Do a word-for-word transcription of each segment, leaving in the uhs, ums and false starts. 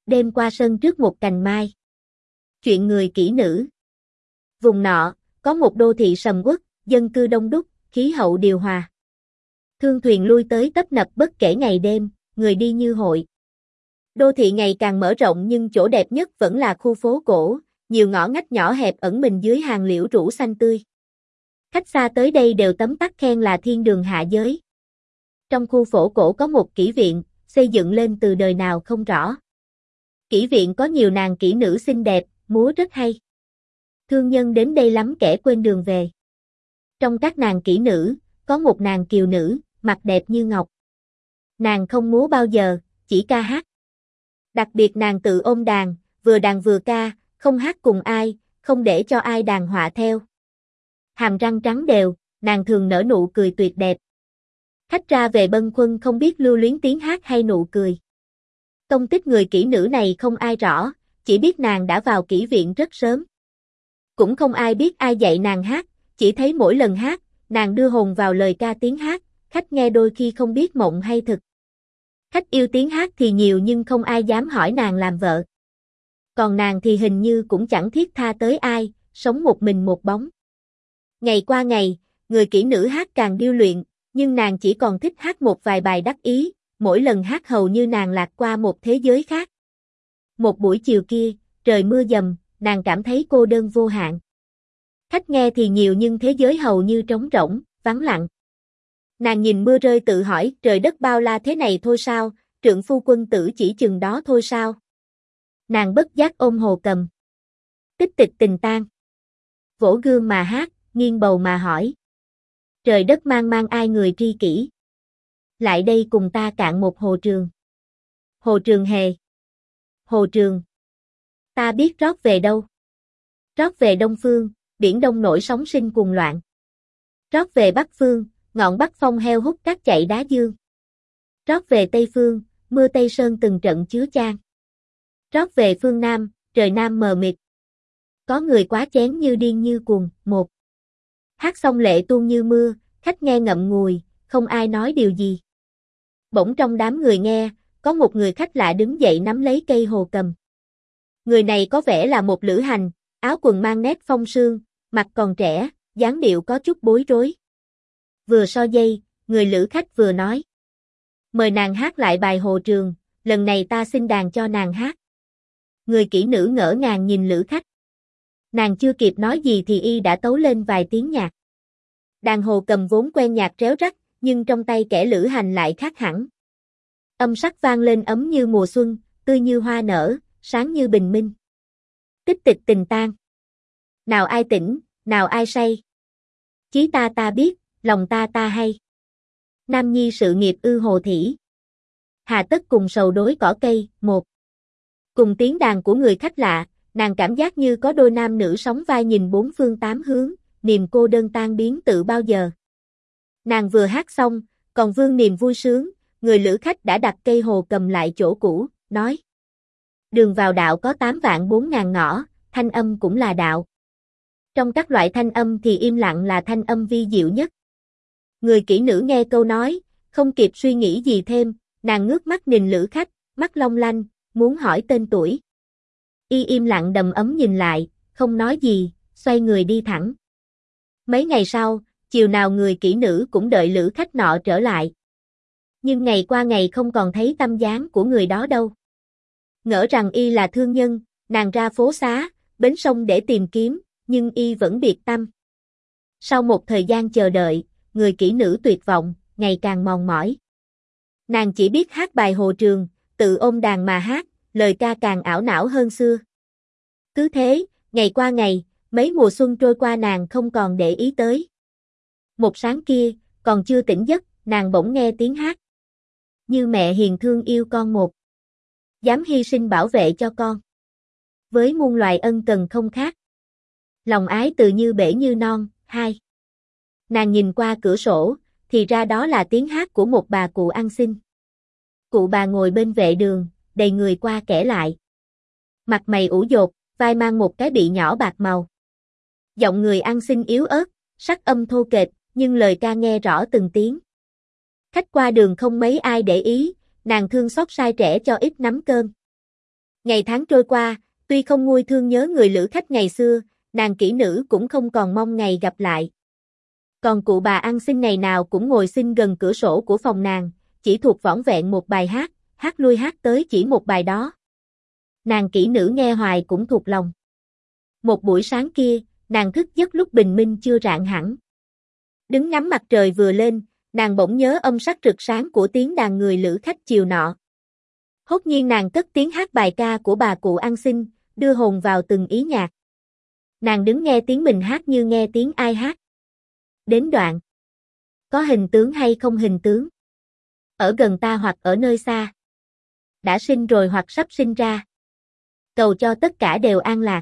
Đêm qua sân trước một cành mai. Chuyện người kỹ nữ. Vùng nọ, có một đô thị sầm uất, dân cư đông đúc, khí hậu điều hòa. Thương thuyền lui tới tấp nập bất kể ngày đêm, người đi như hội. Đô thị ngày càng mở rộng nhưng chỗ đẹp nhất vẫn là khu phố cổ, nhiều ngõ ngách nhỏ hẹp ẩn mình dưới hàng liễu rủ xanh tươi. Khách xa tới đây đều tấm tắc khen là thiên đường hạ giới. Trong khu phố cổ có một kỹ viện, xây dựng lên từ đời nào không rõ. Kỹ viện có nhiều nàng kỹ nữ xinh đẹp, múa rất hay. Thương nhân đến đây lắm kẻ quên đường về. Trong các nàng kỹ nữ, có một nàng kiều nữ, mặt đẹp như ngọc. Nàng không múa bao giờ, chỉ ca hát. Đặc biệt nàng tự ôm đàn, vừa đàn vừa ca, không hát cùng ai, không để cho ai đàn họa theo. Hàm răng trắng đều, nàng thường nở nụ cười tuyệt đẹp. Khách ra về bâng khuâng không biết lưu luyến tiếng hát hay nụ cười. Tông tích người kỹ nữ này không ai rõ, chỉ biết nàng đã vào kỹ viện rất sớm. Cũng không ai biết ai dạy nàng hát, chỉ thấy mỗi lần hát, nàng đưa hồn vào lời ca tiếng hát, khách nghe đôi khi không biết mộng hay thực. Khách yêu tiếng hát thì nhiều nhưng không ai dám hỏi nàng làm vợ. Còn nàng thì hình như cũng chẳng thiết tha tới ai, sống một mình một bóng. Ngày qua ngày, người kỹ nữ hát càng điêu luyện, nhưng nàng chỉ còn thích hát một vài bài đắc ý, mỗi lần hát hầu như nàng lạc qua một thế giới khác. Một buổi chiều kia, trời mưa dầm, nàng cảm thấy cô đơn vô hạn. Khách nghe thì nhiều nhưng thế giới hầu như trống rỗng, vắng lặng. Nàng nhìn mưa rơi tự hỏi, trời đất bao la thế này thôi sao, trượng phu quân tử chỉ chừng đó thôi sao. Nàng bất giác ôm hồ cầm. Tích tịch tình tang. Vỗ gương mà hát, nghiêng bầu mà hỏi. Trời đất mang mang ai người tri kỷ. Lại đây cùng ta cạn một hồ trường. Hồ trường hề. Hồ trường. Ta biết rót về đâu. Rót về Đông Phương, biển Đông nổi sóng sinh cuồng loạn. Rót về Bắc Phương, ngọn Bắc phong heo hút cát chạy đá dương. Rót về Tây Phương, mưa Tây Sơn từng trận chứa chan. Rót về phương Nam, trời Nam mờ mịt. Có người quá chén như điên như cuồng, một. Hát xong lệ tuôn như mưa, khách nghe ngậm ngùi, không ai nói điều gì. Bỗng trong đám người nghe, có một người khách lạ đứng dậy nắm lấy cây hồ cầm. Người này có vẻ là một lữ hành, áo quần mang nét phong sương, mặt còn trẻ, dáng điệu có chút bối rối. Vừa so dây, người lữ khách vừa nói. Mời nàng hát lại bài hồ trường, lần này ta xin đàn cho nàng hát. Người kỹ nữ ngỡ ngàng nhìn lữ khách. Nàng chưa kịp nói gì thì y đã tấu lên vài tiếng nhạc. Đàn hồ cầm vốn quen nhạc réo rắt, nhưng trong tay kẻ lữ hành lại khác hẳn. Âm sắc vang lên ấm như mùa xuân, tươi như hoa nở, sáng như bình minh. Tích tịch tình tang. Nào ai tỉnh, nào ai say. Chí ta ta biết, lòng ta ta hay. Nam nhi sự nghiệp ư hồ thỉ. Hà tất cùng sầu đối cỏ cây, một. Cùng tiếng đàn của người khách lạ, nàng cảm giác như có đôi nam nữ sóng vai nhìn bốn phương tám hướng, niềm cô đơn tan biến tự bao giờ. Nàng vừa hát xong, còn vương niềm vui sướng, người lữ khách đã đặt cây hồ cầm lại chỗ cũ, nói. Đường vào đạo có tám vạn bốn ngàn ngõ, thanh âm cũng là đạo. Trong các loại thanh âm thì im lặng là thanh âm vi diệu nhất. Người kỹ nữ nghe câu nói, không kịp suy nghĩ gì thêm, nàng ngước mắt nhìn lữ khách, mắt long lanh, muốn hỏi tên tuổi. Y im lặng đầm ấm nhìn lại, không nói gì, xoay người đi thẳng. Mấy ngày sau, chiều nào người kỹ nữ cũng đợi lữ khách nọ trở lại. Nhưng ngày qua ngày không còn thấy tăm dáng của người đó đâu. Ngỡ rằng y là thương nhân, nàng ra phố xá, bến sông để tìm kiếm, nhưng y vẫn biệt tâm. Sau một thời gian chờ đợi, người kỹ nữ tuyệt vọng, ngày càng mòn mỏi. Nàng chỉ biết hát bài hồ trường, tự ôm đàn mà hát, lời ca càng ảo não hơn xưa. Cứ thế, ngày qua ngày, mấy mùa xuân trôi qua nàng không còn để ý tới. Một sáng kia, còn chưa tỉnh giấc, nàng bỗng nghe tiếng hát. Như mẹ hiền thương yêu con một. Dám hy sinh bảo vệ cho con. Với muôn loài ân cần không khác. Lòng ái từ như bể như non, hai. Nàng nhìn qua cửa sổ, thì ra đó là tiếng hát của một bà cụ ăn xin. Cụ bà ngồi bên vệ đường, đầy người qua kẻ lại. Mặt mày ủ dột, vai mang một cái bị nhỏ bạc màu. Giọng người ăn xin yếu ớt, sắc âm thô kệch, nhưng lời ca nghe rõ từng tiếng. Khách qua đường không mấy ai để ý, nàng thương xót sai trẻ cho ít nắm cơm. Ngày tháng trôi qua, tuy không nguôi thương nhớ người lữ khách ngày xưa, nàng kỹ nữ cũng không còn mong ngày gặp lại. Còn cụ bà ăn xin ngày nào cũng ngồi xin gần cửa sổ của phòng nàng, chỉ thuộc vỏn vẹn một bài hát, hát lui hát tới chỉ một bài đó. Nàng kỹ nữ nghe hoài cũng thuộc lòng. Một buổi sáng kia, nàng thức giấc lúc bình minh chưa rạng hẳn. Đứng ngắm mặt trời vừa lên, nàng bỗng nhớ âm sắc rực sáng của tiếng đàn người lữ khách chiều nọ. Hốt nhiên nàng cất tiếng hát bài ca của bà cụ ăn xin, đưa hồn vào từng ý nhạc. Nàng đứng nghe tiếng mình hát như nghe tiếng ai hát. Đến đoạn. Có hình tướng hay không hình tướng? Ở gần ta hoặc ở nơi xa. Đã sinh rồi hoặc sắp sinh ra. Cầu cho tất cả đều an lạc.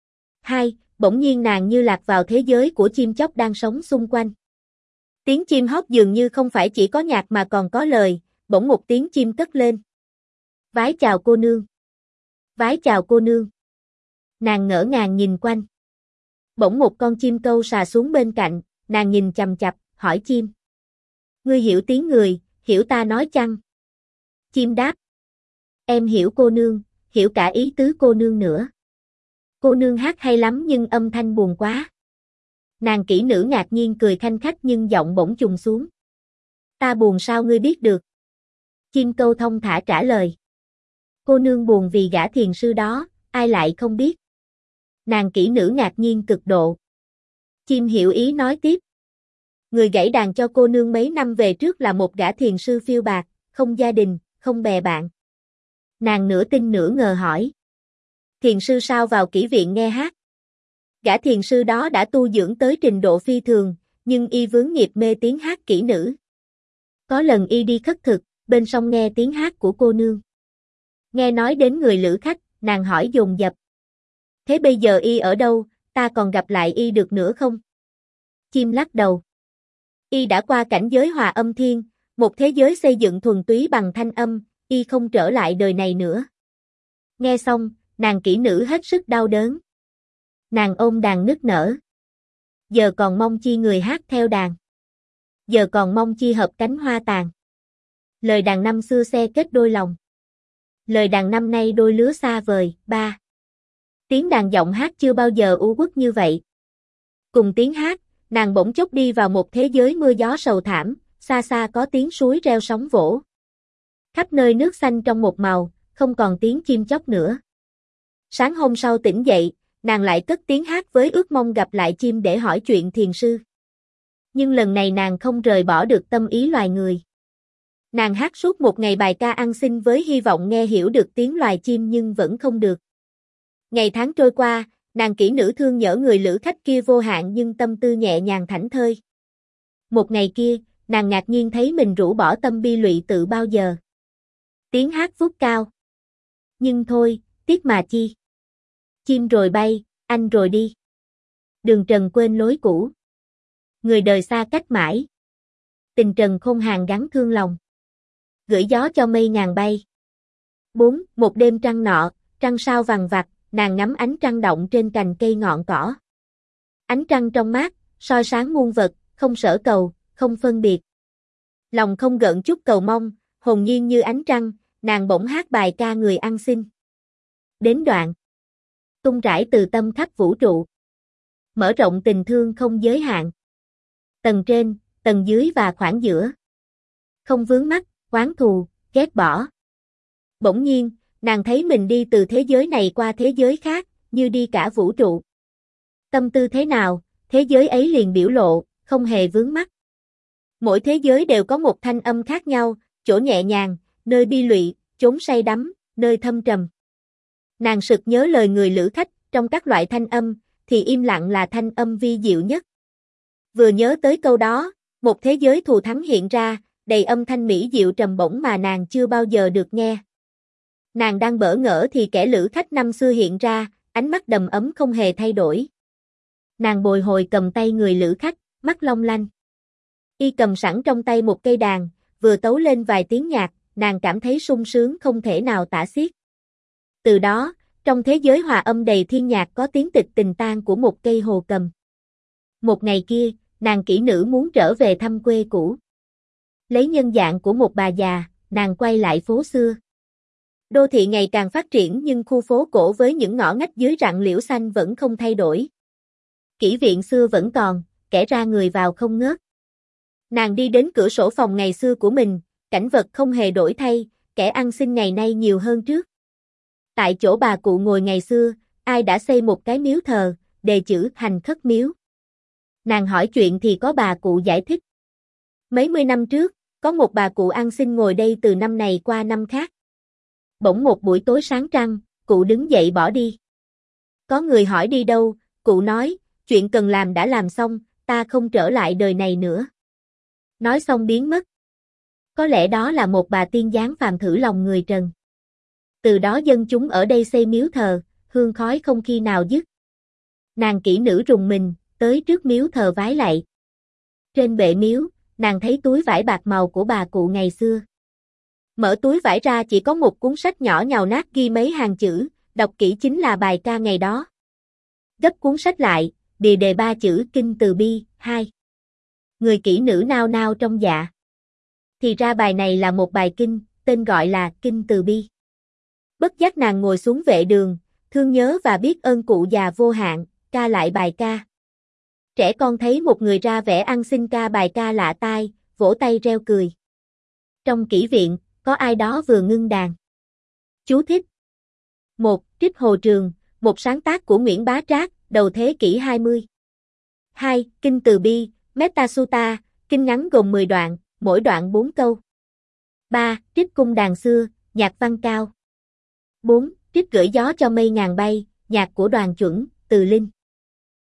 Hai, bỗng nhiên nàng như lạc vào thế giới của chim chóc đang sống xung quanh. Tiếng chim hót dường như không phải chỉ có nhạc mà còn có lời, bỗng một tiếng chim cất lên. Vái chào cô nương. Vái chào cô nương. Nàng ngỡ ngàng nhìn quanh. Bỗng một con chim câu sà xuống bên cạnh, nàng nhìn chằm chằm, hỏi chim. Ngươi hiểu tiếng người, hiểu ta nói chăng? Chim đáp. Em hiểu cô nương, hiểu cả ý tứ cô nương nữa. Cô nương hát hay lắm nhưng âm thanh buồn quá. Nàng kỹ nữ ngạc nhiên cười khanh khách nhưng giọng bỗng trùng xuống. Ta buồn sao ngươi biết được? Chim câu thông thả trả lời. Cô nương buồn vì gã thiền sư đó, ai lại không biết? Nàng kỹ nữ ngạc nhiên cực độ. Chim hiểu ý nói tiếp. Người gãy đàn cho cô nương mấy năm về trước là một gã thiền sư phiêu bạc, không gia đình, không bè bạn. Nàng nửa tin nửa ngờ hỏi. Thiền sư sao vào kỹ viện nghe hát? Gã thiền sư đó đã tu dưỡng tới trình độ phi thường, nhưng y vướng nghiệp mê tiếng hát kỹ nữ. Có lần y đi khất thực, bên sông nghe tiếng hát của cô nương. Nghe nói đến người lữ khách, nàng hỏi dồn dập. Thế bây giờ y ở đâu, ta còn gặp lại y được nữa không? Chim lắc đầu. Y đã qua cảnh giới hòa âm thiên, một thế giới xây dựng thuần túy bằng thanh âm, y không trở lại đời này nữa. Nghe xong, nàng kỹ nữ hết sức đau đớn. Nàng ôm đàn nức nở. Giờ còn mong chi người hát theo đàn. Giờ còn mong chi hợp cánh hoa tàn. Lời đàn năm xưa xe kết đôi lòng. Lời đàn năm nay đôi lứa xa vời. Ba. Tiếng đàn giọng hát chưa bao giờ u uất như vậy. Cùng tiếng hát, nàng bỗng chốc đi vào một thế giới mưa gió sầu thảm, xa xa có tiếng suối reo sóng vỗ. Khắp nơi nước xanh trong một màu, không còn tiếng chim chóc nữa. Sáng hôm sau tỉnh dậy, nàng lại cất tiếng hát với ước mong gặp lại chim để hỏi chuyện thiền sư. Nhưng lần này nàng không rời bỏ được tâm ý loài người. Nàng hát suốt một ngày bài ca ăn xin với hy vọng nghe hiểu được tiếng loài chim nhưng vẫn không được. Ngày tháng trôi qua, nàng kỹ nữ thương nhớ người lữ khách kia vô hạn nhưng tâm tư nhẹ nhàng thảnh thơi. Một ngày kia, nàng ngạc nhiên thấy mình rũ bỏ tâm bi lụy tự bao giờ. Tiếng hát vút cao. Nhưng thôi, tiếc mà chi. Chim rồi bay, anh rồi đi. Đường trần quên lối cũ. Người đời xa cách mãi. Tình trần khôn hàng gắn thương lòng. Gửi gió cho mây ngàn bay. bốn. Một đêm trăng nọ, trăng sao vằng vặc, nàng ngắm ánh trăng động trên cành cây ngọn cỏ. Ánh trăng trong mát, soi sáng muôn vật, không sở cầu, không phân biệt. Lòng không gợn chút cầu mong, hồn nhiên như ánh trăng, nàng bỗng hát bài ca người ăn xin. Đến đoạn. Tung rải từ tâm khắp vũ trụ. Mở rộng tình thương không giới hạn. Tầng trên, tầng dưới và khoảng giữa. Không vướng mắc, oán thù, ghét bỏ. Bỗng nhiên, nàng thấy mình đi từ thế giới này qua thế giới khác, như đi cả vũ trụ. Tâm tư thế nào, thế giới ấy liền biểu lộ, không hề vướng mắc. Mỗi thế giới đều có một thanh âm khác nhau, chỗ nhẹ nhàng, nơi bi lụy, chốn say đắm, nơi thâm trầm. Nàng sực nhớ lời người lữ khách, trong các loại thanh âm, thì im lặng là thanh âm vi diệu nhất. Vừa nhớ tới câu đó, một thế giới thù thắng hiện ra, đầy âm thanh mỹ diệu trầm bổng mà nàng chưa bao giờ được nghe. Nàng đang bỡ ngỡ thì kẻ lữ khách năm xưa hiện ra, ánh mắt đầm ấm không hề thay đổi. Nàng bồi hồi cầm tay người lữ khách, mắt long lanh. Y cầm sẵn trong tay một cây đàn, vừa tấu lên vài tiếng nhạc, nàng cảm thấy sung sướng không thể nào tả xiết. Từ đó, trong thế giới hòa âm đầy thiên nhạc có tiếng tịch tình tang của một cây hồ cầm. Một ngày kia, nàng kỹ nữ muốn trở về thăm quê cũ. Lấy nhân dạng của một bà già, nàng quay lại phố xưa. Đô thị ngày càng phát triển nhưng khu phố cổ với những ngõ ngách dưới rặng liễu xanh vẫn không thay đổi. Kỹ viện xưa vẫn còn, kẻ ra người vào không ngớt. Nàng đi đến cửa sổ phòng ngày xưa của mình, cảnh vật không hề đổi thay, kẻ ăn xin ngày nay nhiều hơn trước. Tại chỗ bà cụ ngồi ngày xưa, ai đã xây một cái miếu thờ, đề chữ Hành Khất Miếu. Nàng hỏi chuyện thì có bà cụ giải thích. Mấy mươi năm trước, có một bà cụ ăn xin ngồi đây từ năm này qua năm khác. Bỗng một buổi tối sáng trăng, cụ đứng dậy bỏ đi. Có người hỏi đi đâu, cụ nói, chuyện cần làm đã làm xong, ta không trở lại đời này nữa. Nói xong biến mất. Có lẽ đó là một bà tiên giáng phàm thử lòng người trần. Từ đó dân chúng ở đây xây miếu thờ, hương khói không khi nào dứt. Nàng kỹ nữ rùng mình, tới trước miếu thờ vái lạy. Trên bệ miếu, nàng thấy túi vải bạc màu của bà cụ ngày xưa. Mở túi vải ra chỉ có một cuốn sách nhỏ nhàu nát ghi mấy hàng chữ, đọc kỹ chính là bài ca ngày đó. Gấp cuốn sách lại, bìa đề ba chữ Kinh Từ Bi, hai. Người kỹ nữ nao nao trong dạ. Thì ra bài này là một bài kinh, tên gọi là Kinh Từ Bi. Bất giác nàng ngồi xuống vệ đường, thương nhớ và biết ơn cụ già vô hạn, ca lại bài ca. Trẻ con thấy một người ra vẻ ăn xin ca bài ca lạ tai, vỗ tay reo cười. Trong kỹ viện, có ai đó vừa ngưng đàn. Chú thích. một. Trích Hồ Trường, một sáng tác của Nguyễn Bá Trác, đầu thế kỷ hai mươi. hai. Kinh Từ Bi, Metta Sutta, kinh ngắn gồm mười đoạn, mỗi đoạn bốn câu. ba. Trích Cung đàn xưa, nhạc văn cao. bốn. Trích Gửi gió cho mây ngàn bay, nhạc của Đoàn Chuẩn, Từ Linh.